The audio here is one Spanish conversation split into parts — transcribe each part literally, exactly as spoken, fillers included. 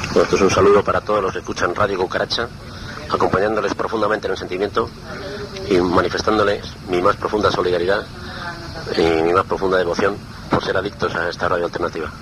Bueno, esto es un saludo para todos los que escuchan Radio Cucaracha, acompañándoles profundamente en el sentimiento y manifestándoles mi más profunda solidaridad y mi más profunda devoción por ser adictos a esta radio alternativa.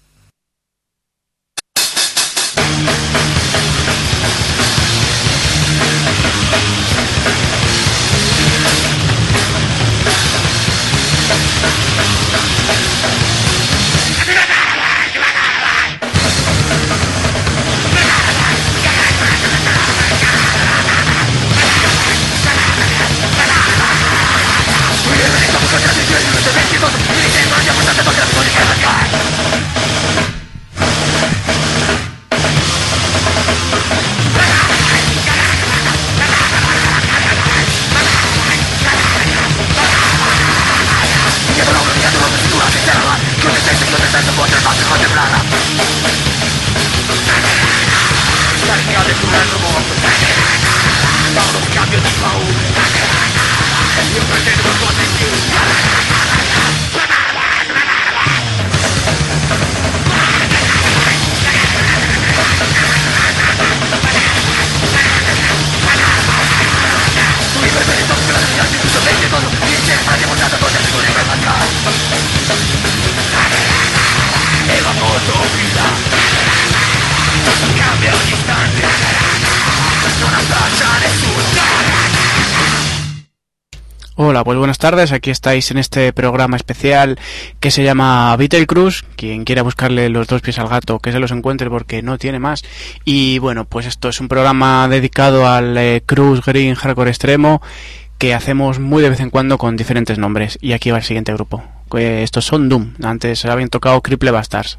Hola, pues buenas tardes, aquí estáis en este programa especial que se llama Beetlecruise. Quien quiera buscarle los dos pies al gato, que se los encuentre porque no tiene más. Y bueno, pues esto es un programa dedicado al eh, Cruise Green Hardcore Extremo, que hacemos muy de vez en cuando con diferentes nombres. Y aquí va el siguiente grupo. Eh, estos son Doom, antes habían tocado Cripple Bastards.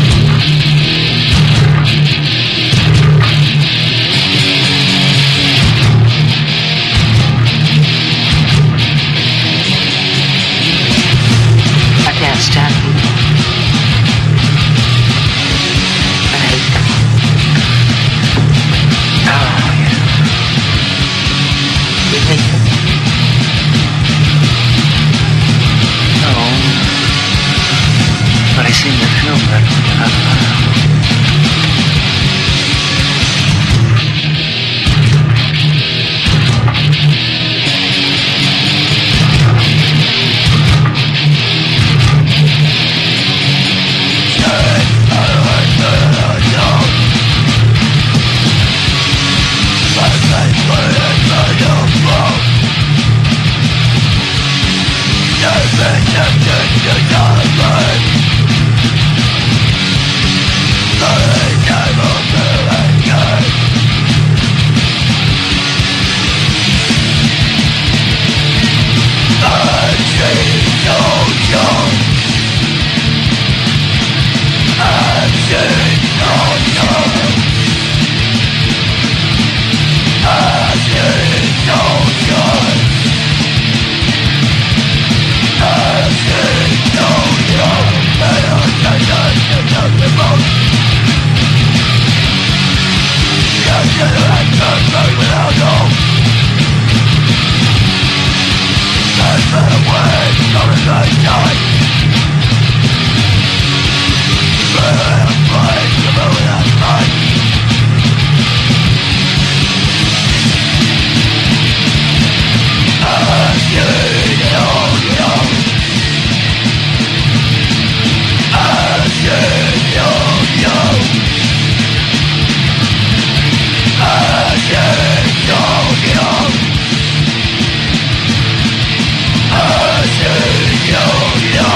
Stand. I hate them. Oh, yeah. You hate them? No. But I seem to feel better. Uh, Yo, yo.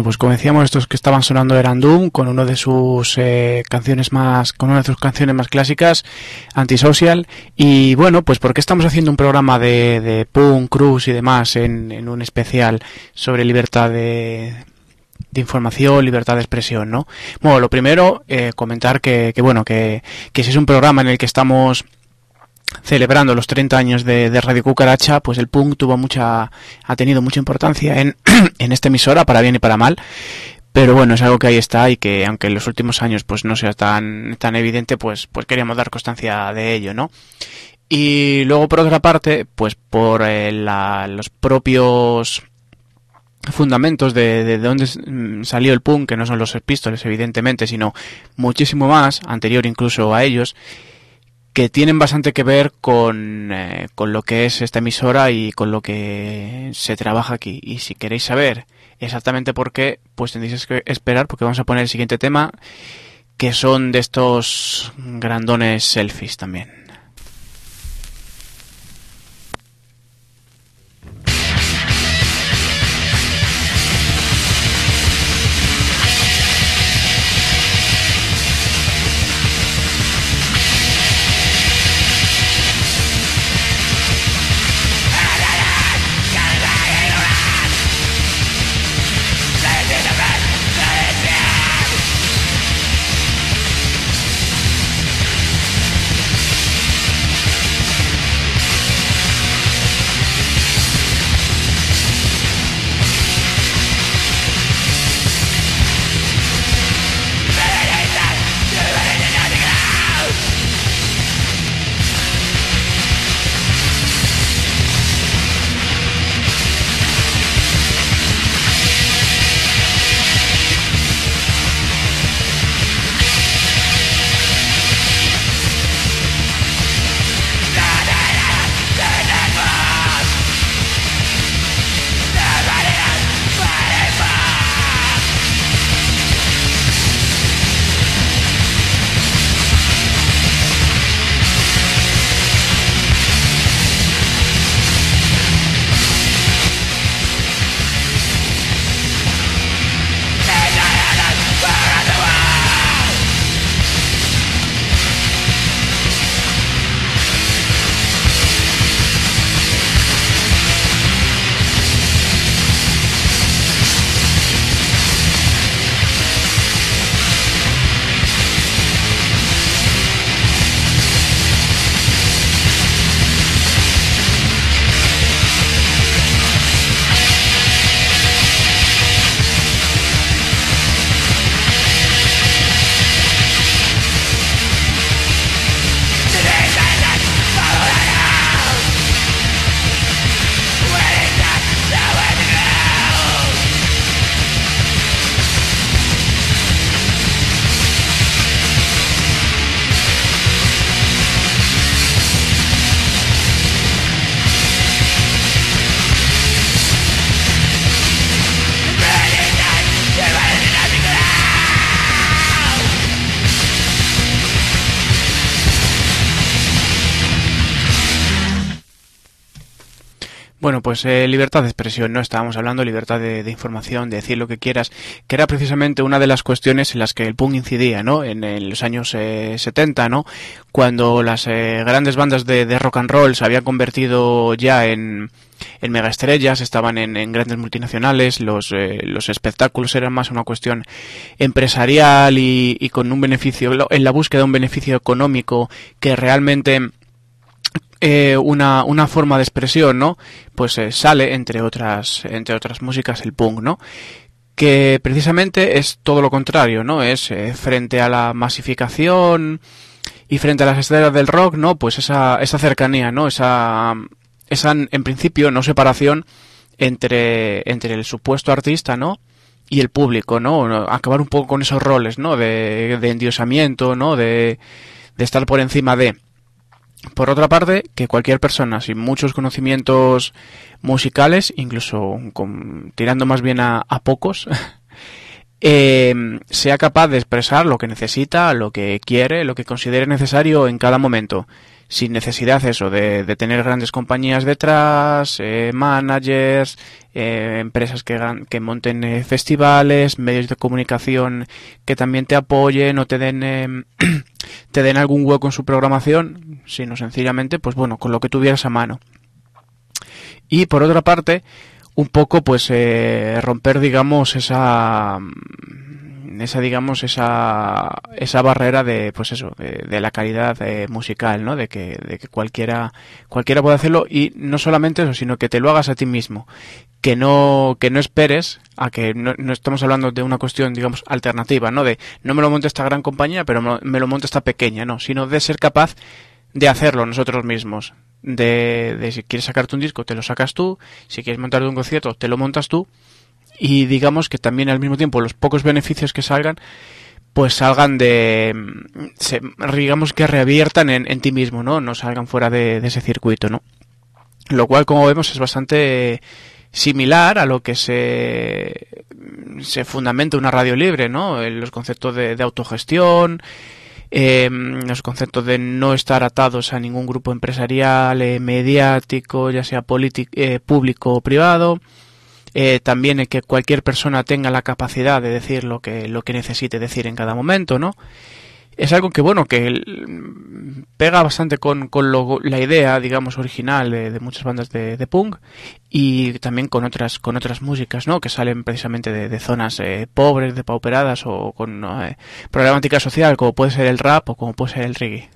pues como decíamos, estos que estaban sonando eran Doom con uno de sus eh, canciones más, con una de sus canciones más clásicas, Antisocial. Y bueno, pues ¿por qué estamos haciendo un programa de, de punk, cruz y demás en, en un especial sobre libertad de, de información, libertad de expresión, ¿no? Bueno, lo primero, eh, comentar que, que bueno, que, que si es un programa en el que estamos celebrando los treinta años de, de Radio Cucaracha, pues el punk tuvo mucha, ha tenido mucha importancia en, en esta emisora, para bien y para mal, pero bueno, es algo que ahí está y que aunque en los últimos años pues no sea tan, tan evidente, pues, pues queríamos dar constancia de ello, ¿no? Y luego por otra parte, pues por eh, la, los propios fundamentos de, de, de dónde salió el punk, que no son los Sex Pistols evidentemente, sino muchísimo más, anterior incluso a ellos, que tienen bastante que ver con, eh, con lo que es esta emisora y con lo que se trabaja aquí. Y si queréis saber exactamente por qué, pues tendréis que esperar, porque vamos a poner el siguiente tema, que son de estos grandones selfies también. Bueno, pues eh, libertad de expresión, ¿no? Estábamos hablando de libertad de, de información, de decir lo que quieras, que era precisamente una de las cuestiones en las que el punk incidía, ¿no? En, en los años eh, setenta, ¿no? Cuando las eh, grandes bandas de, de rock and roll se habían convertido ya en, en megaestrellas, estaban en, en grandes multinacionales, los, eh, los espectáculos eran más una cuestión empresarial y, y con un beneficio, en la búsqueda de un beneficio económico que realmente... Eh, una, una forma de expresión, ¿no? Pues eh, sale, entre otras, entre otras músicas, el punk, ¿no? Que precisamente es todo lo contrario, ¿no? Es eh, frente a la masificación y frente a las estrellas del rock, ¿no? Pues esa, esa cercanía, ¿no? Esa, esa, en principio, no separación entre, entre el supuesto artista, ¿no? Y el público, ¿no? Acabar un poco con esos roles, ¿no? De, de endiosamiento, ¿no? De, de estar por encima de... Por otra parte, que cualquier persona sin muchos conocimientos musicales, incluso con, tirando más bien a, a pocos, eh, sea capaz de expresar lo que necesita, lo que quiere, lo que considere necesario en cada momento, sin necesidad eso de, de tener grandes compañías detrás, eh, managers, eh, empresas que, que monten eh, festivales, medios de comunicación que también te apoyen o te den eh, te den algún hueco en su programación, sino sencillamente, pues bueno, con lo que tuvieras a mano. Y por otra parte, un poco pues eh, romper, digamos, esa esa digamos esa esa barrera de pues eso de, de la calidad eh, musical, ¿no? De que de que cualquiera cualquiera puede hacerlo, y no solamente eso, sino que te lo hagas a ti mismo, que no que no esperes a que no, no estamos hablando de una cuestión, digamos, alternativa, ¿no? De no me lo monte esta gran compañía, pero me, me lo monte esta pequeña, no, sino de ser capaz de hacerlo nosotros mismos. De, de si quieres sacarte un disco, te lo sacas tú, si quieres montarte un concierto, te lo montas tú, y digamos que también al mismo tiempo los pocos beneficios que salgan, pues salgan de, se, digamos que reviertan en, en ti mismo, ¿no? No salgan fuera de, de ese circuito, ¿no? Lo cual, como vemos, es bastante similar a lo que se, se fundamenta una radio libre, ¿no? En los conceptos de, de autogestión, Eh, los conceptos de no estar atados a ningún grupo empresarial, eh, mediático, ya sea eh, público o privado, eh, también el que cualquier persona tenga la capacidad de decir lo que lo que necesite decir en cada momento, ¿no? Es algo que, bueno, que el, pega bastante con, con lo, la idea, digamos, original de, de muchas bandas de, de punk, y también con otras con otras músicas, ¿no? Que salen precisamente de, de zonas eh, pobres, depauperadas, o con eh, problemática social, como puede ser el rap o como puede ser el reggae.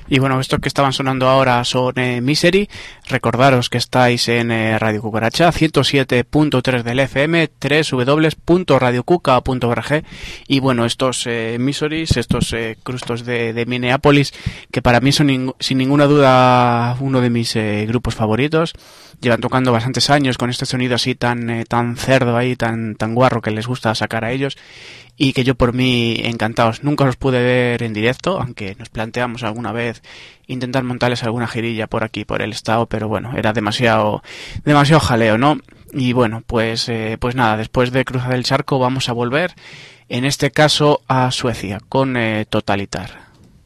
Y bueno, estos que estaban sonando ahora son eh, Misery. Recordaros que estáis en eh, Radio Cucaracha, ciento siete punto tres del F M, doble u doble u doble u punto radio cuca punto org. Y bueno, estos eh, Miseries, estos eh, crustos de, de Minneapolis, que para mí son ning- sin ninguna duda uno de mis eh, grupos favoritos. Llevan tocando bastantes años con este sonido así tan eh, tan cerdo ahí, tan tan guarro que les gusta sacar a ellos, y que yo por mí encantados. Nunca los pude ver en directo, aunque nos planteamos alguna vez intentar montarles alguna girilla por aquí, por el estado, pero bueno, era demasiado demasiado jaleo, ¿no? Y bueno, pues eh, pues nada, después de cruzar el charco vamos a volver, en este caso a Suecia, con eh, Totalitar.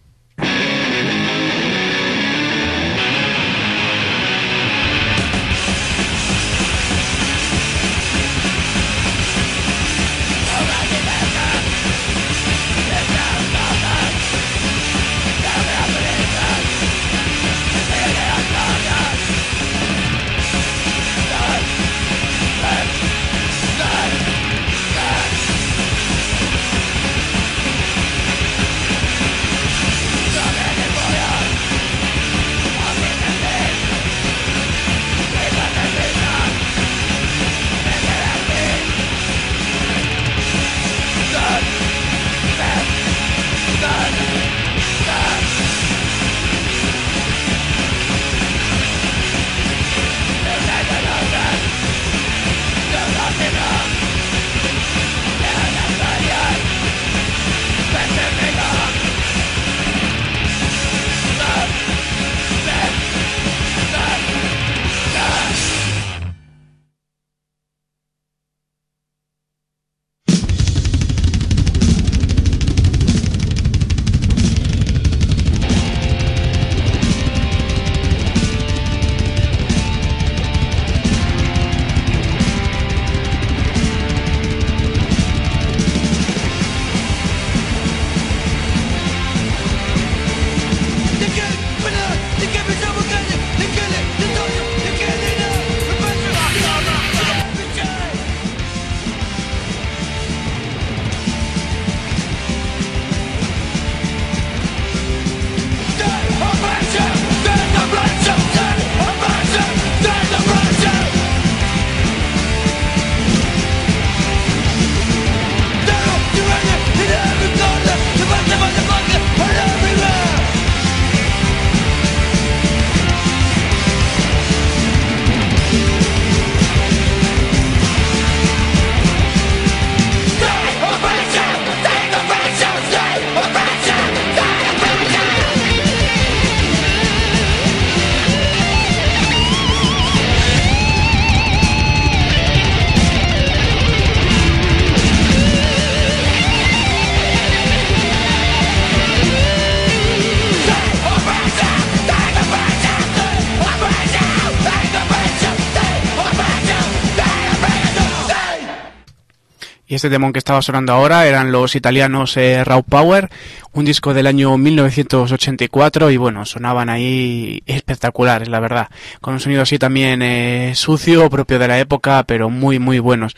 Y este demon que estaba sonando ahora eran los italianos eh, Raw Power, un disco del año mil novecientos ochenta y cuatro, y bueno, sonaban ahí espectaculares, la verdad, con un sonido así también eh, sucio, propio de la época, pero muy muy buenos.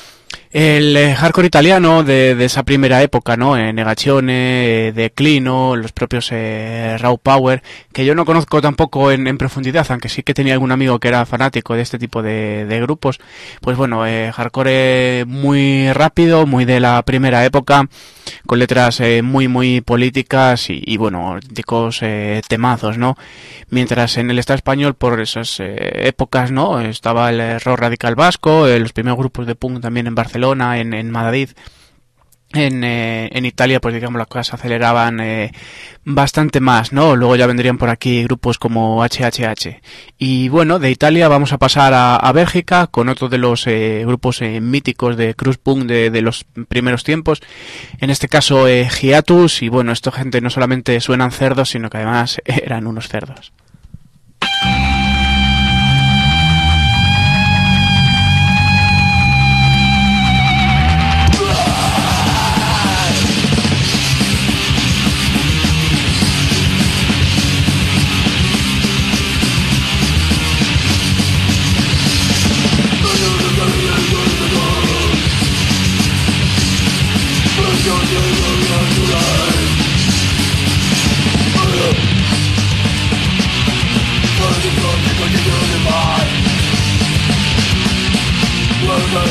El eh, hardcore italiano de, de esa primera época, ¿no? Eh, Negazione, eh, Declino, los propios eh, Raw Power, que yo no conozco tampoco en, en profundidad, aunque sí que tenía algún amigo que era fanático de este tipo de, de grupos. Pues bueno, eh, hardcore muy rápido, muy de la primera época, con letras eh, muy muy políticas y, y bueno, auténticos eh, temazos, ¿no? Mientras en el estado español, por esas eh, épocas, ¿no? Estaba el eh, rock radical vasco, eh, los primeros grupos de punk también en Barcelona, en, en Madrid. En, eh, en Italia, pues digamos, las cosas se aceleraban eh, bastante más, ¿no? Luego ya vendrían por aquí grupos como H H H. Y bueno, de Italia vamos a pasar a, a Bélgica con otro de los eh, grupos eh, míticos de crust punk de, de los primeros tiempos. En este caso, eh, Hiatus. Y bueno, esto, gente, no solamente suenan cerdos, sino que además eran unos cerdos.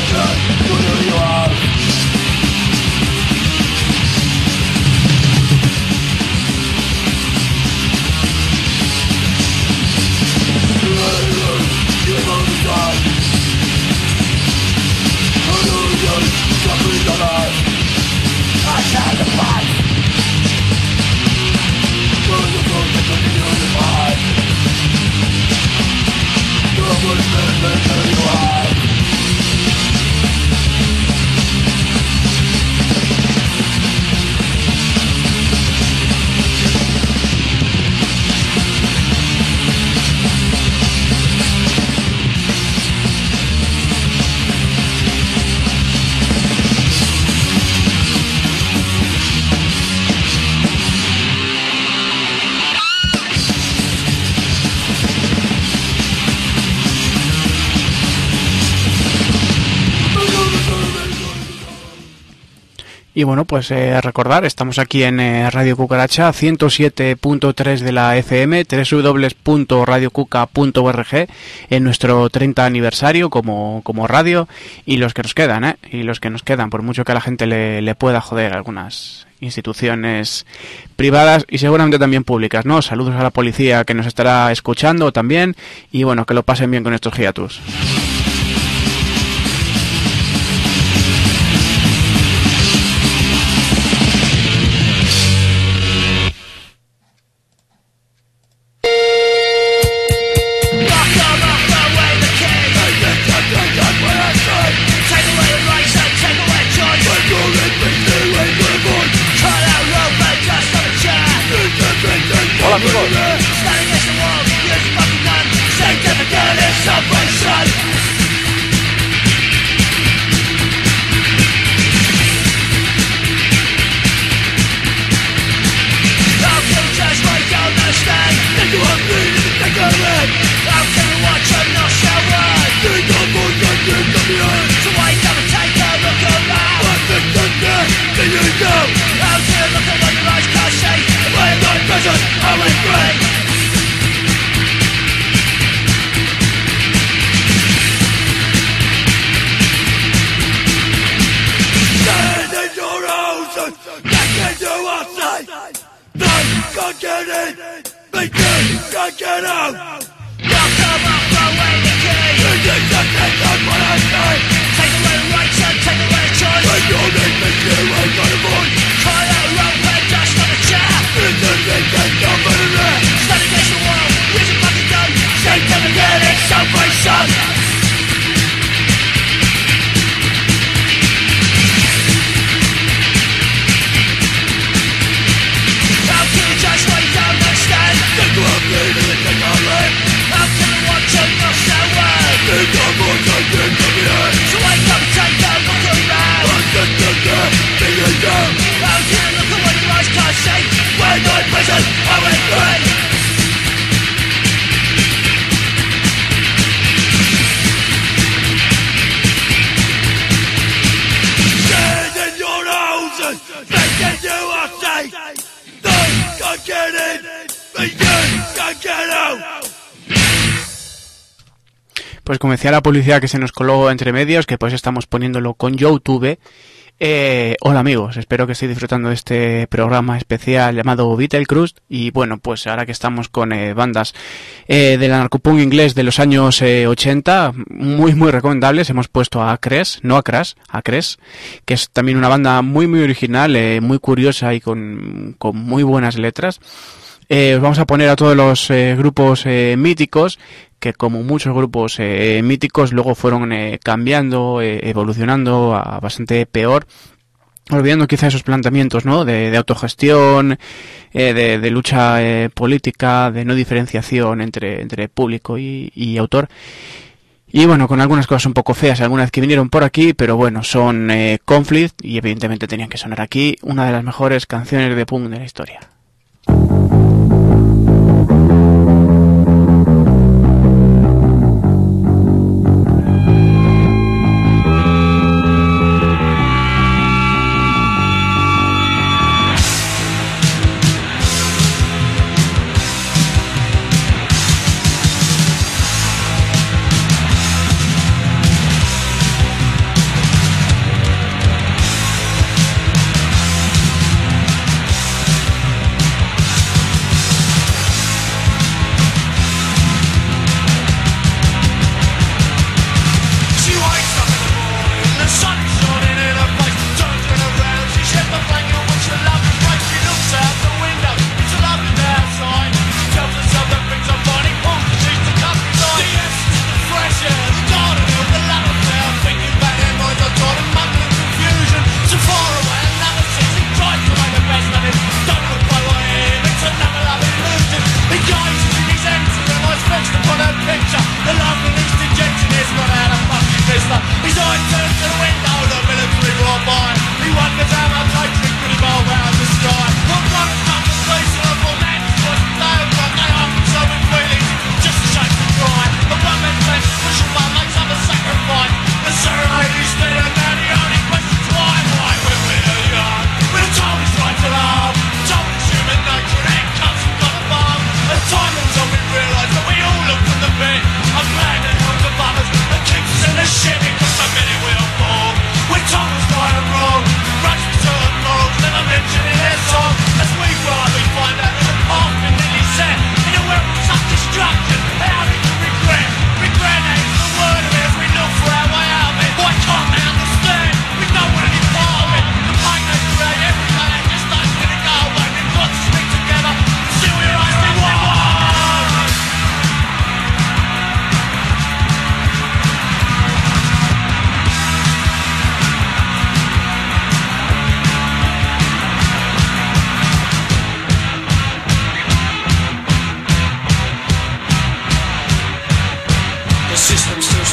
Y bueno, pues eh, recordar, estamos aquí en eh, Radio Cucaracha, ciento siete punto tres de la F M, doble u doble u doble u punto radio cuca punto org, en nuestro treinta aniversario como, como radio, y los que nos quedan, ¿eh? Y los que nos quedan, por mucho que a la gente le, le pueda joder algunas instituciones privadas y seguramente también públicas, ¿no? Saludos a la policía que nos estará escuchando también, y bueno, que lo pasen bien con estos hiatus. Hola amigos. Pues como decía la policía que se nos coló entre medios, que pues estamos poniéndolo con YouTube. Eh, hola amigos, espero que estéis disfrutando de este programa especial llamado Beetlecrust. Y bueno, pues ahora que estamos con eh, bandas eh, del anarcopunk inglés de los años eh, ochenta, muy muy recomendables, hemos puesto a Cres, no a Crash, a Cres, que es también una banda muy muy original, eh, muy curiosa y con, con muy buenas letras. Eh, os vamos a poner a todos los eh, grupos eh, míticos, que como muchos grupos eh, míticos luego fueron eh, cambiando, eh, evolucionando a bastante peor, olvidando quizá esos planteamientos, ¿no? de, de autogestión, eh, de, de lucha eh, política, de no diferenciación entre, entre público y, y autor. Y bueno, con algunas cosas un poco feas, algunas que vinieron por aquí, pero bueno, son eh, Conflict, y evidentemente tenían que sonar aquí, una de las mejores canciones de punk de la historia.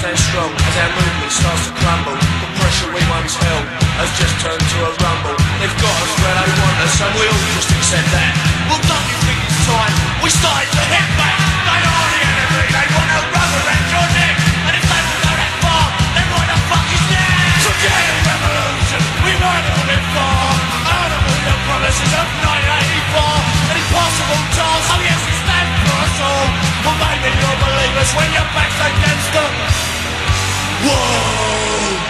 stand strong as our movement starts to crumble. The pressure we once held has just turned to a rumble. They've got us where they want us and we all just accept that. Well, don't you think it's time we started to hit back? They are the enemy, they want to rub around your neck. And if they will go that far, then what the fuck is next? Forget a revolution, we weren't on it far. Out of all the promises of nineteen eighty-four. An impossible task, oh yes, it's that for us all. Well, maybe you'll believe us when your back's against them. Whoa!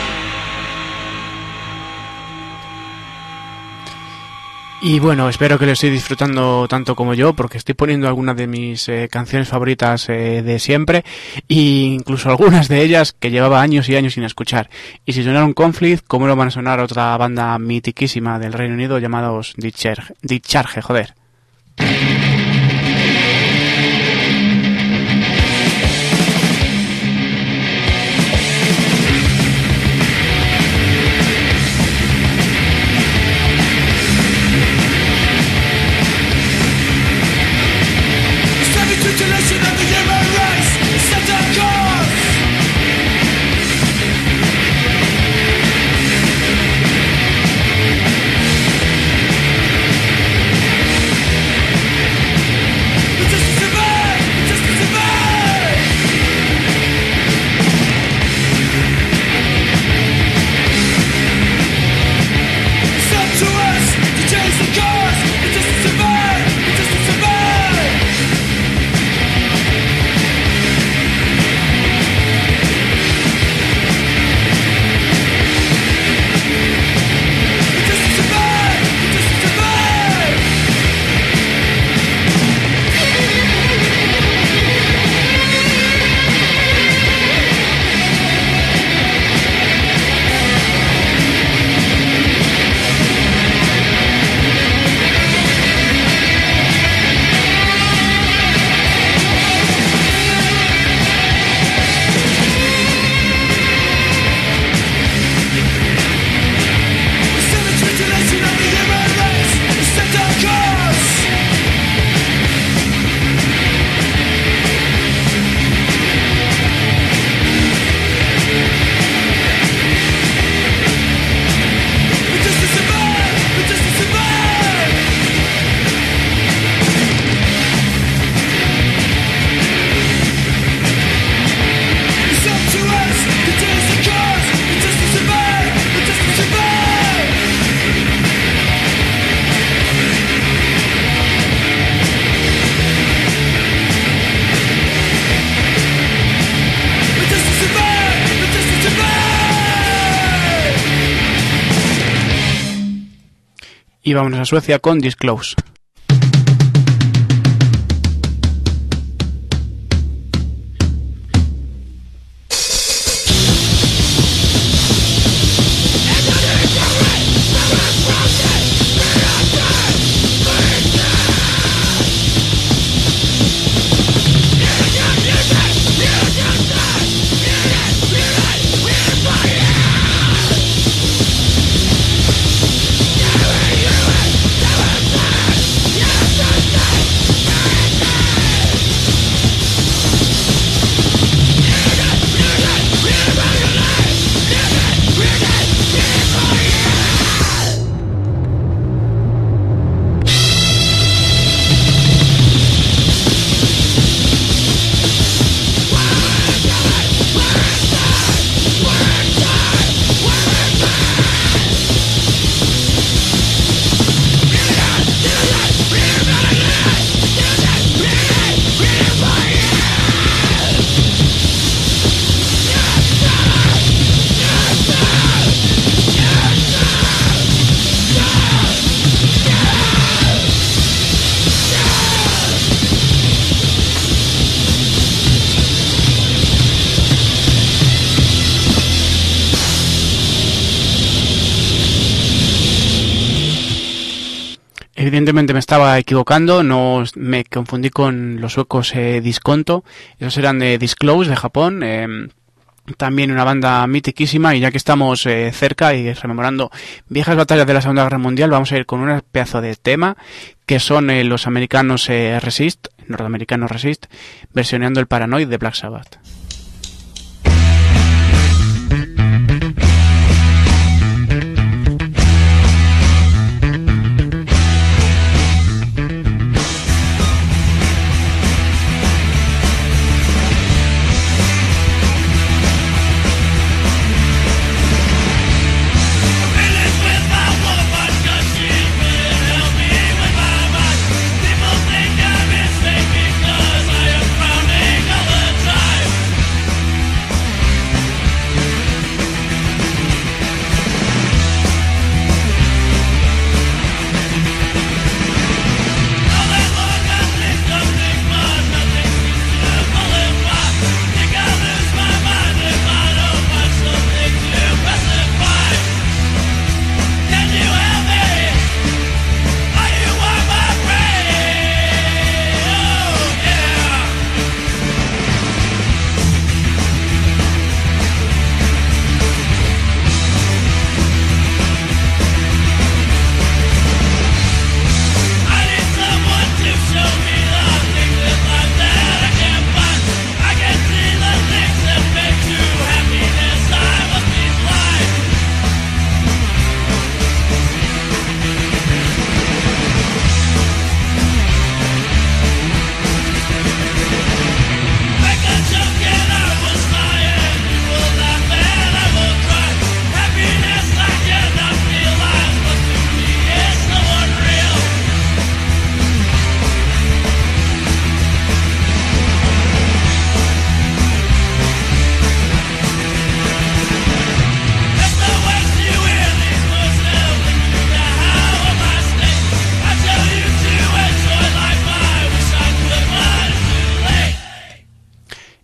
Y bueno, espero que lo estéis disfrutando tanto como yo, porque estoy poniendo algunas de mis eh, canciones favoritas eh, de siempre, e incluso algunas de ellas que llevaba años y años sin escuchar. Y si sonaron Conflict, ¿cómo no van a sonar otra banda mitiquísima del Reino Unido llamados Discharge, Discharge, joder? Y vámonos a Suecia con Disclose. Evidentemente me estaba equivocando, no me confundí con los suecos eh, Disconto, esos eran de Disclose de Japón, eh, también una banda mitiquísima. Y ya que estamos eh, cerca y rememorando viejas batallas de la Segunda Guerra Mundial, vamos a ir con un pedazo de tema que son eh, los americanos eh, Resist, norteamericanos Resist, versioneando el Paranoid de Black Sabbath.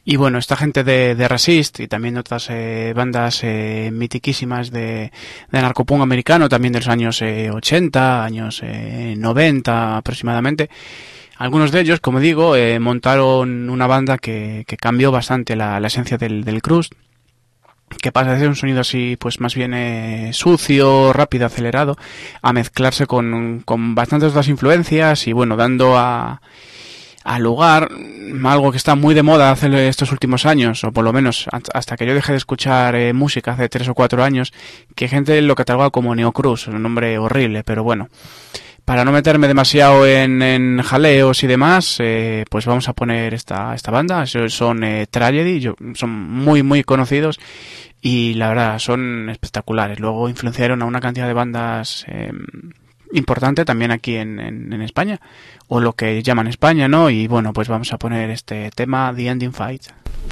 Y bueno, esta gente de, de Resist y también otras eh, bandas eh, mitiquísimas de, de narcopunk americano, también de los años eh, ochenta, años eh, noventa aproximadamente. Algunos de ellos, como digo, eh, montaron una banda que, que cambió bastante la, la esencia del, del crust, que pasa de ser un sonido así, pues más bien eh, sucio, rápido, acelerado, a mezclarse con, con bastantes otras influencias y bueno, dando a... al lugar algo que está muy de moda hace estos últimos años, o por lo menos hasta que yo dejé de escuchar eh, música hace tres o cuatro años, que gente lo catalogaba como neocrust, un nombre horrible, pero bueno, para no meterme demasiado en, en jaleos y demás, eh, pues vamos a poner esta esta banda. Son eh, Tragedy, yo, son muy muy conocidos y la verdad son espectaculares. Luego influenciaron a una cantidad de bandas eh, importante también aquí en, en, en España, o lo que llaman España, ¿no? Y bueno, pues vamos a poner este tema, The Ending Fight.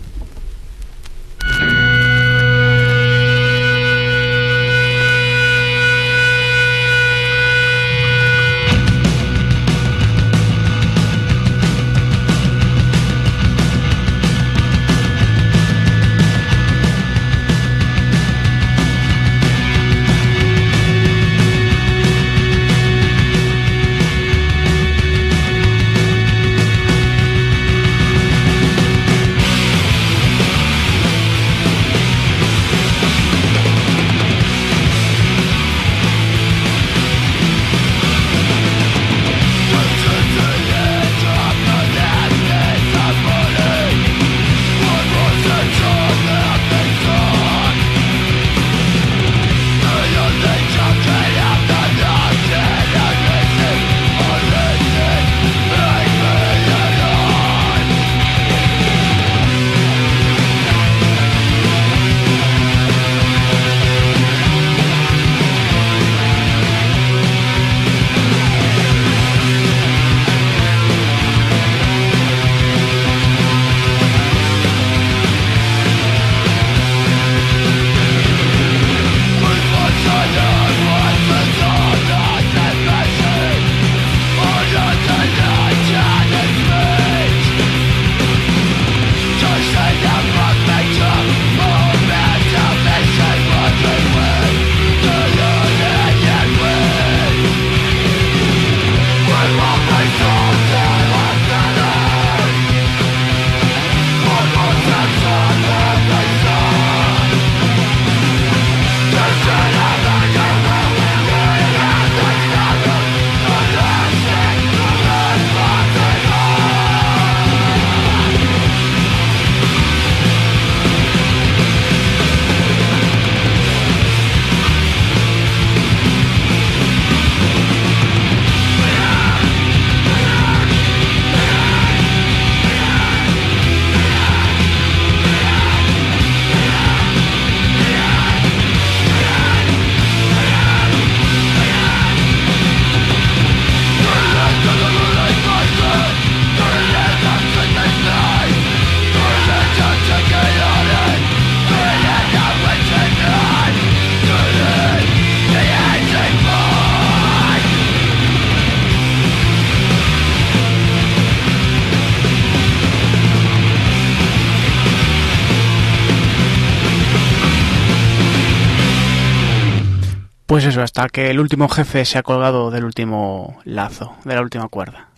Pues eso, hasta que el último jefe se ha colgado del último lazo, de la última cuerda.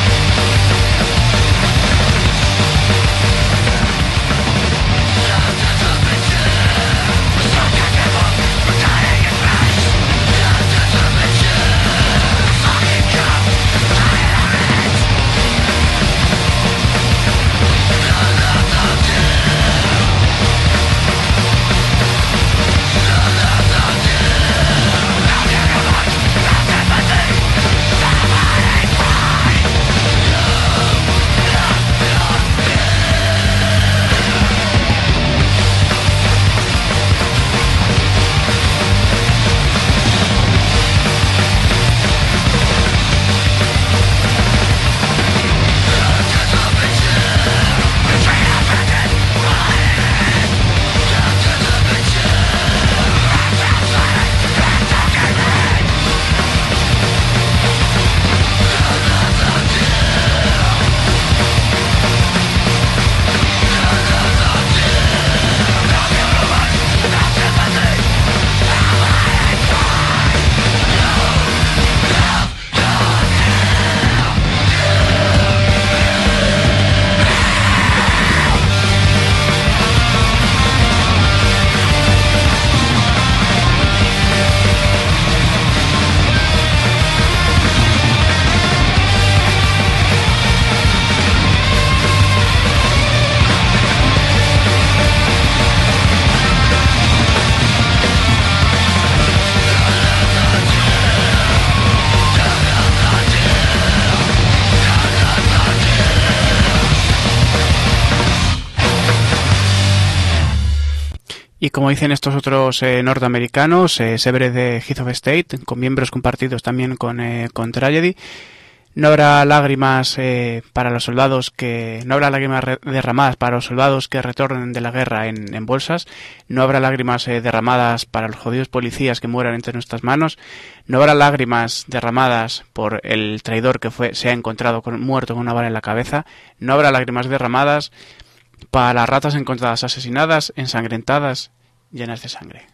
Yeah. Y como dicen estos otros eh, norteamericanos, eh, Severed de Heath of State, con miembros compartidos también con, eh, con Tragedy, no habrá lágrimas eh, para los soldados que no habrá lágrimas derramadas para los soldados que retornen de la guerra en, en bolsas, no habrá lágrimas eh, derramadas para los jodidos policías que mueran entre nuestras manos, no habrá lágrimas derramadas por el traidor que fue se ha encontrado con, muerto con una bala en la cabeza, no habrá lágrimas derramadas para las ratas encontradas asesinadas, ensangrentadas, llenas de sangre.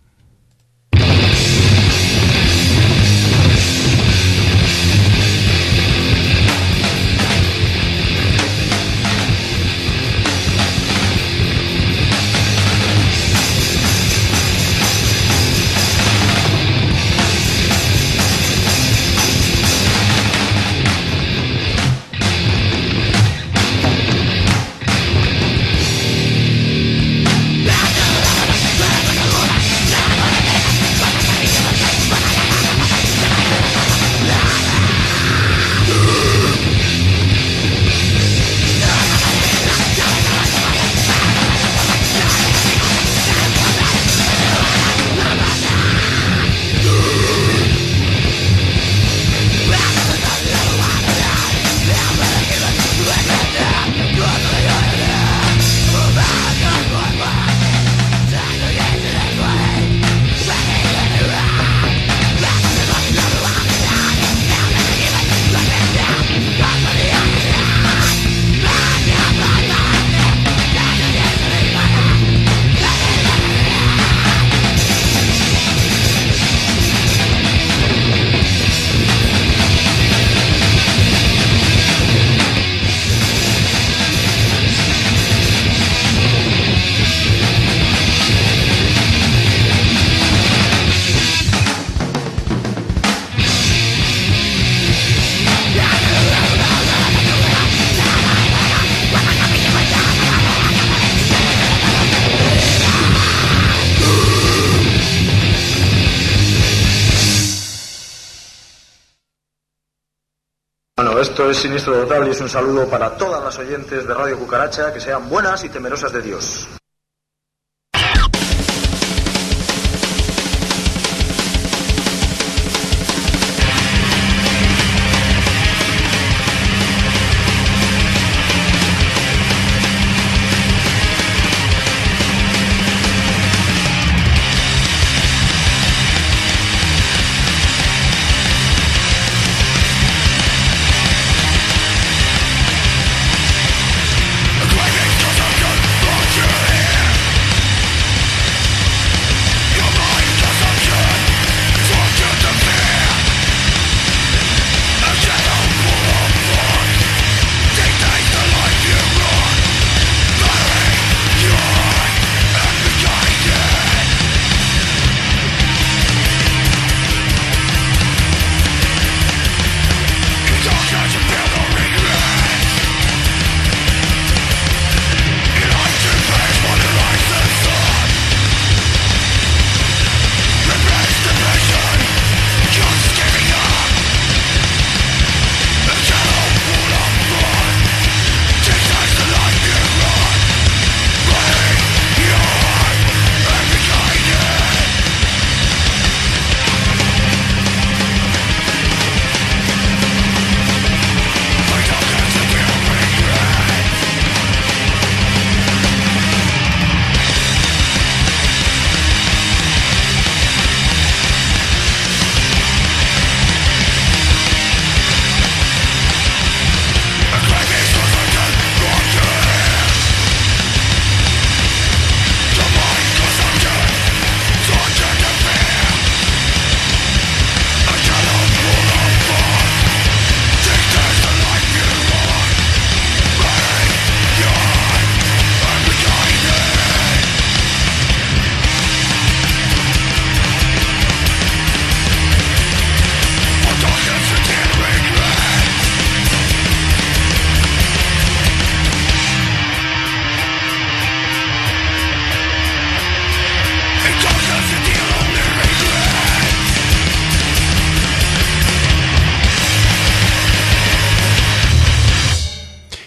Bueno, esto es Siniestro Total y es un saludo para todas las oyentes de Radio Cucaracha, que sean buenas y temerosas de Dios. Cause I'm good, fuck you.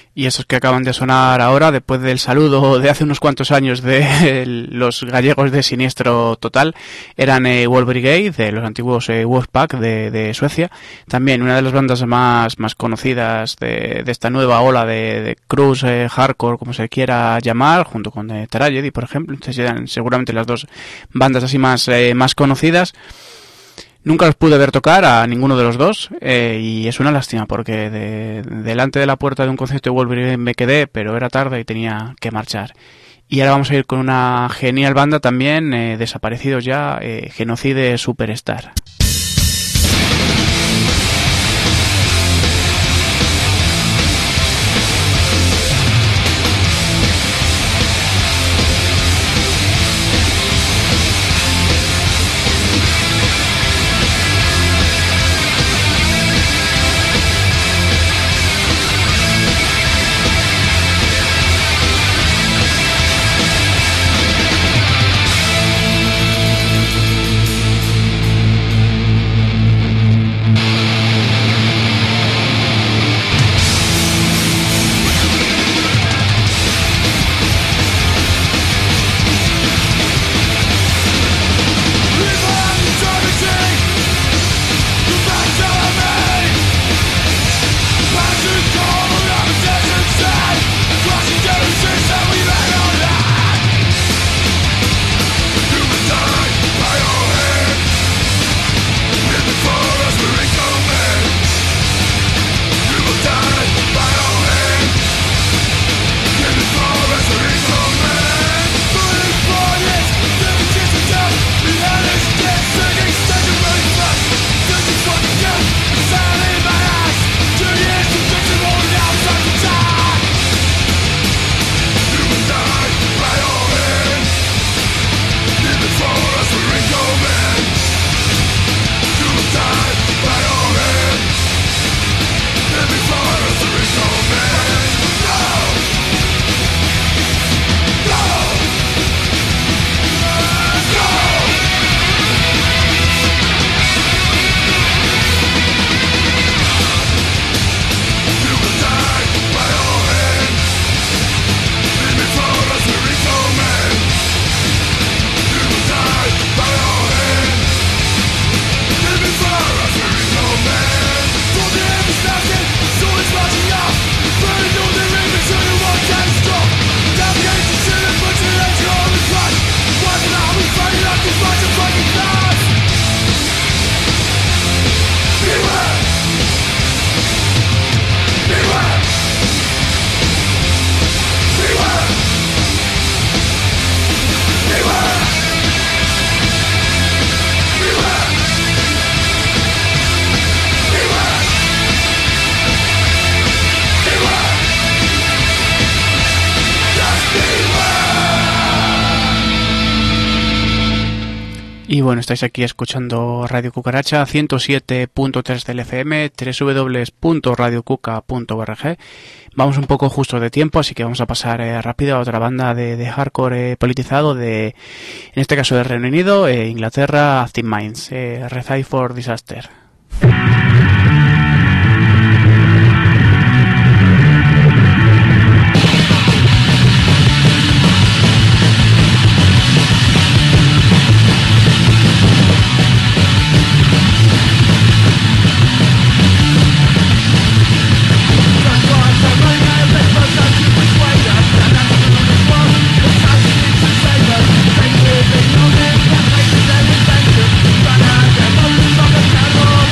Y esos que acaban de sonar ahora, después del saludo de hace unos cuantos años de los gallegos de Siniestro Total, eran eh, Wall Brigade, de los antiguos eh, Wolfpack de, de Suecia. También una de las bandas más, más conocidas de, de esta nueva ola de, de cruz, eh, hardcore, como se quiera llamar, junto con eh, Tragedy, por ejemplo. Entonces eran seguramente las dos bandas así más, eh, más conocidas. Nunca los pude ver tocar a ninguno de los dos, eh, y es una lástima porque de, delante de la puerta de un concierto de Wolverine me quedé, pero era tarde y tenía que marchar. Y ahora vamos a ir con una genial banda también, eh, desaparecidos ya, eh, Genocide Superstar. Y bueno, estáis aquí escuchando Radio Cucaracha ciento siete punto tres del F M, doble u doble u doble u punto radio cuca punto org. Vamos un poco justo de tiempo, así que vamos a pasar eh, rápido a otra banda de, de hardcore eh, politizado, de, en este caso de Reino Unido, eh, Inglaterra, Active Minds, eh, Recipe for Disaster. Run out,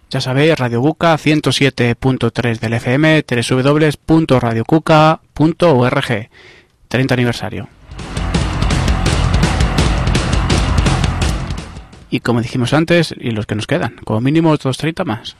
Ya sabéis, Radio Cuca ciento siete punto tres del F M, doble u doble u doble u punto radio cuca punto org. treinta aniversario. Y como dijimos antes, y los que nos quedan, como mínimo otros treinta más.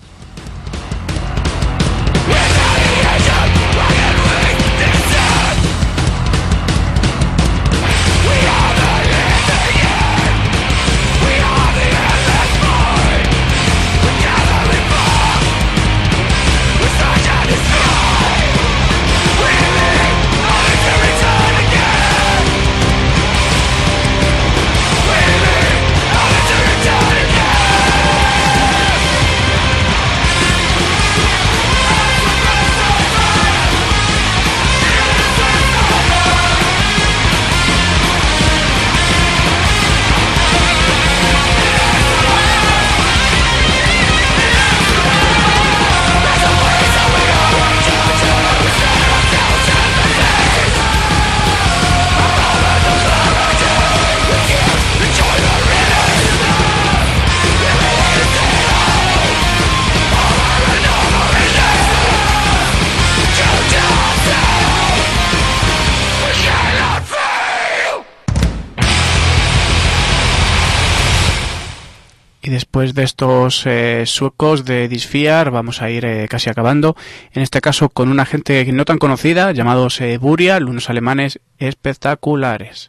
Después de estos eh, suecos de Disfear, vamos a ir eh, casi acabando, en este caso con una gente no tan conocida, llamados eh, Burial, unos alemanes espectaculares.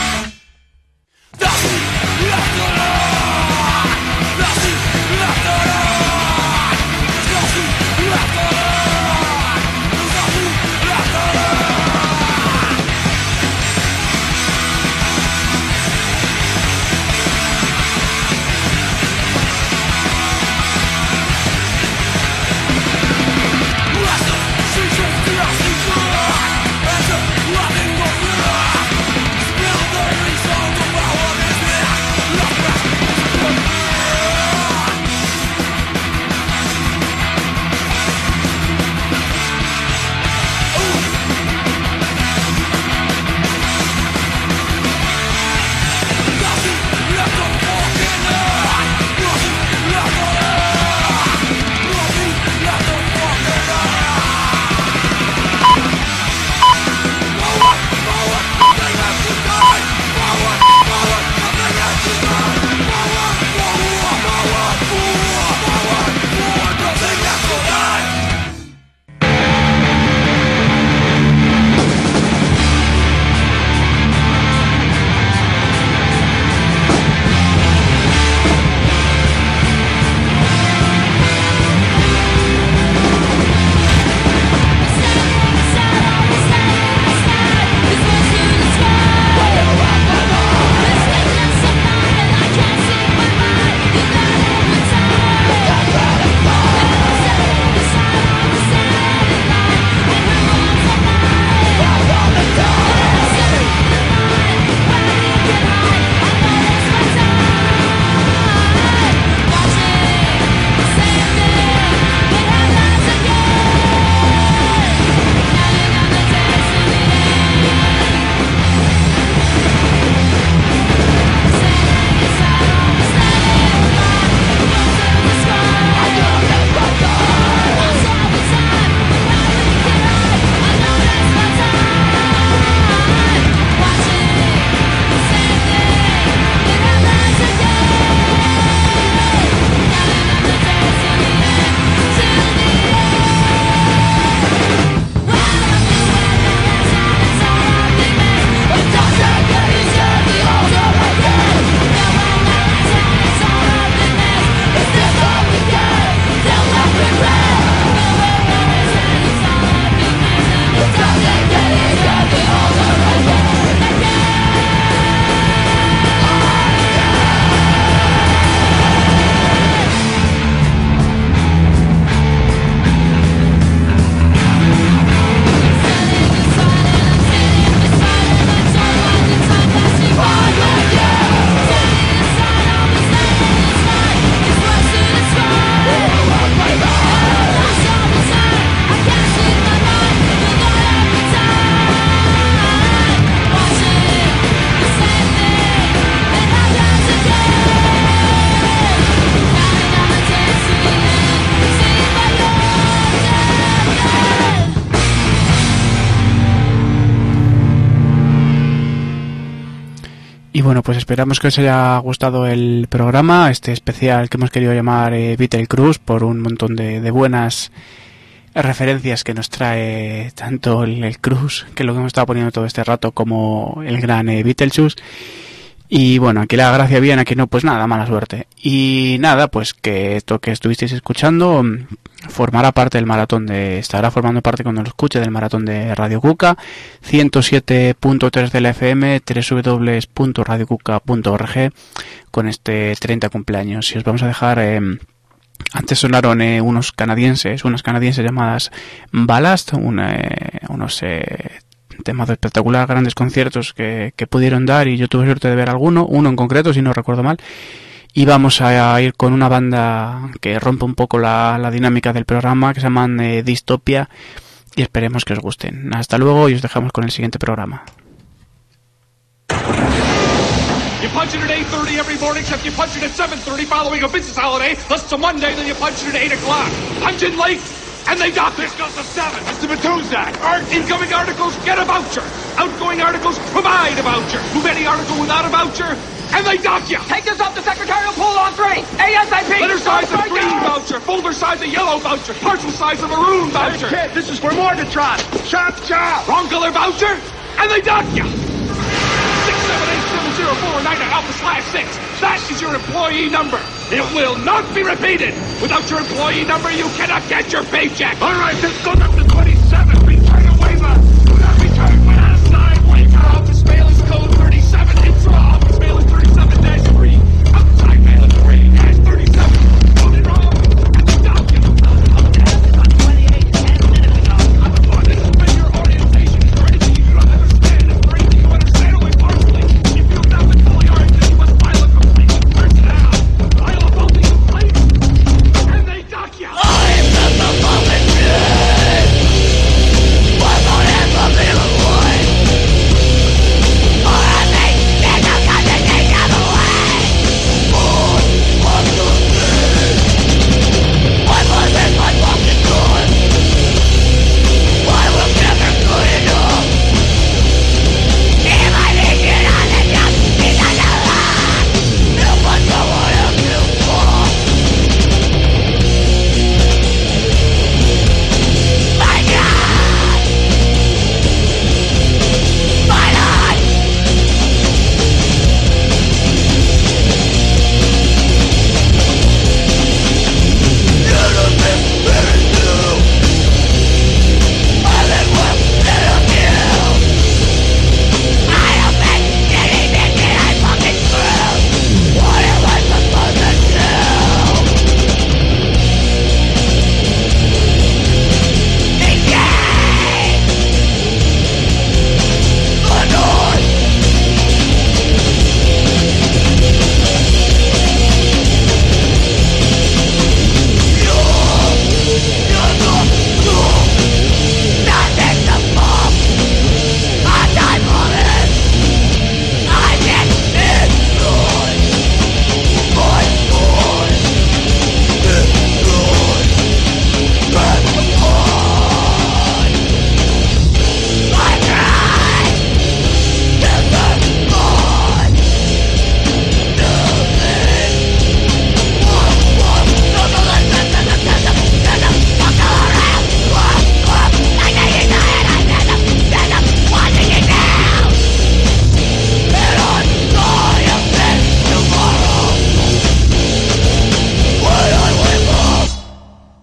Das ist Y bueno, pues esperamos que os haya gustado el programa, este especial que hemos querido llamar eh, Beatle Cruise, por un montón de, de buenas referencias que nos trae tanto el, el Cruise, que es lo que hemos estado poniendo todo este rato, como el gran eh, Beetlejuice. Y bueno, aquí la gracia bien, aquí no, pues nada, mala suerte. Y nada, pues que esto que estuvisteis escuchando formará parte del maratón de, estará formando parte cuando lo escuche del maratón de Radio Cuca, ciento siete punto tres de la F M, doble u doble u doble u punto radio cuca punto org, con este treinta cumpleaños. Y os vamos a dejar, eh, antes sonaron eh, unos canadienses, unas canadienses llamadas Ballast, una, eh, unos... Eh, temas espectacular, grandes conciertos que, que pudieron dar, y yo tuve suerte de ver alguno, uno en concreto si no recuerdo mal, y vamos a ir con una banda que rompe un poco la, la dinámica del programa, que se llaman eh, Dystopia, y esperemos que os gusten. Hasta luego y os dejamos con el siguiente programa. You punch it at eight thirty every morning, except you punch it at seven thirty following a business holiday. That's to Monday, then you punch it at eight o'clock. Punch in late, and they dock this goes to seven. Mister Matuzak. Art incoming articles, get a voucher. Outgoing articles, provide a voucher. Move any article without a voucher, and they dock you. Take this up to secretarial pool on three. ASAP. Letter size of green voucher. Folder size of yellow voucher. Parcel size of maroon voucher. Hey, kid, this is for Morgatron. Chop, chop. Wrong color voucher, and they dock you. six seven eight seven zero four nine Alpha slash six. That is your employee number. It will not be repeated. Without your employee number, you cannot get your paycheck. All right, this goes up to twenty-seven.